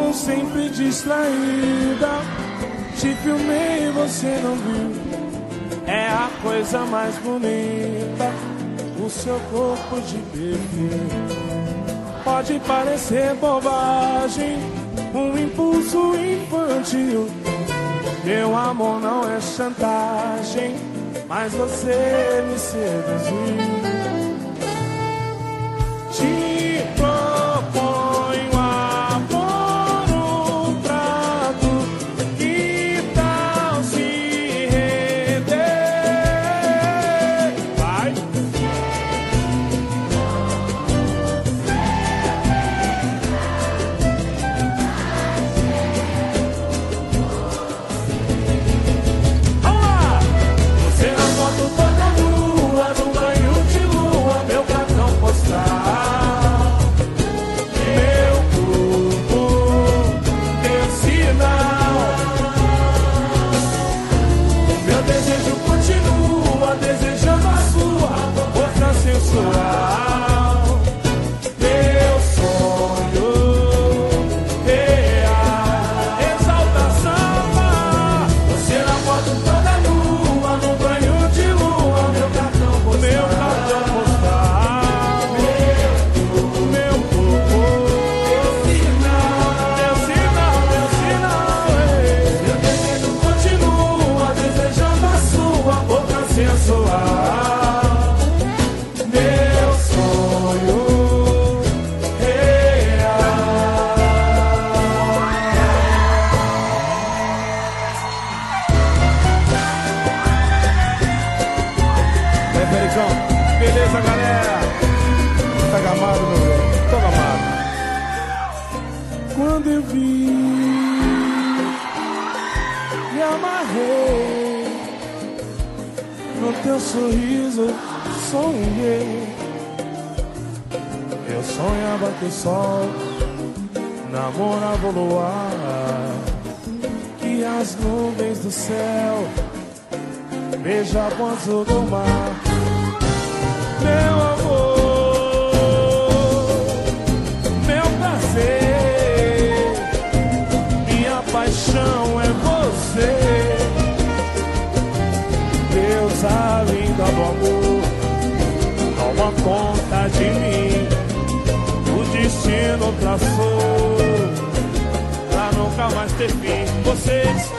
Estou sempre distraída. Te filmei e você não viu. É a coisa mais bonita, o seu corpo de bebê. Pode parecer bobagem, um impulso infantil. Meu amor não é chantagem, mas você me seduziu. Te proponho amor no prato, que tal se render? Vai! Vamos lá! Você na foto toda nua, no banho de lua, meu cartão postal. Meu sonho real, exalta samba. Você na foto toda nua, no banho de lua, meu cartão postal. Meu corpo, meu sinal. Meu desejo continua, desejando a sua boca sensual. Beleza, galera? Tá gamado, meu velho? Tô gamado. Quando eu vi, me amarrei no teu sorriso, sonhei. Eu sonhava que o sol namorava o luar, que as nuvens do céu beijavam o azul do mar. Meu amor, meu prazer, minha paixão é você. Deus, a linda do amor, toma conta de mim. O destino traçou pra nunca mais ter fim. Vocês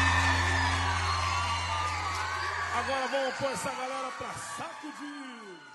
agora vamos pôr essa galera pra sacudir.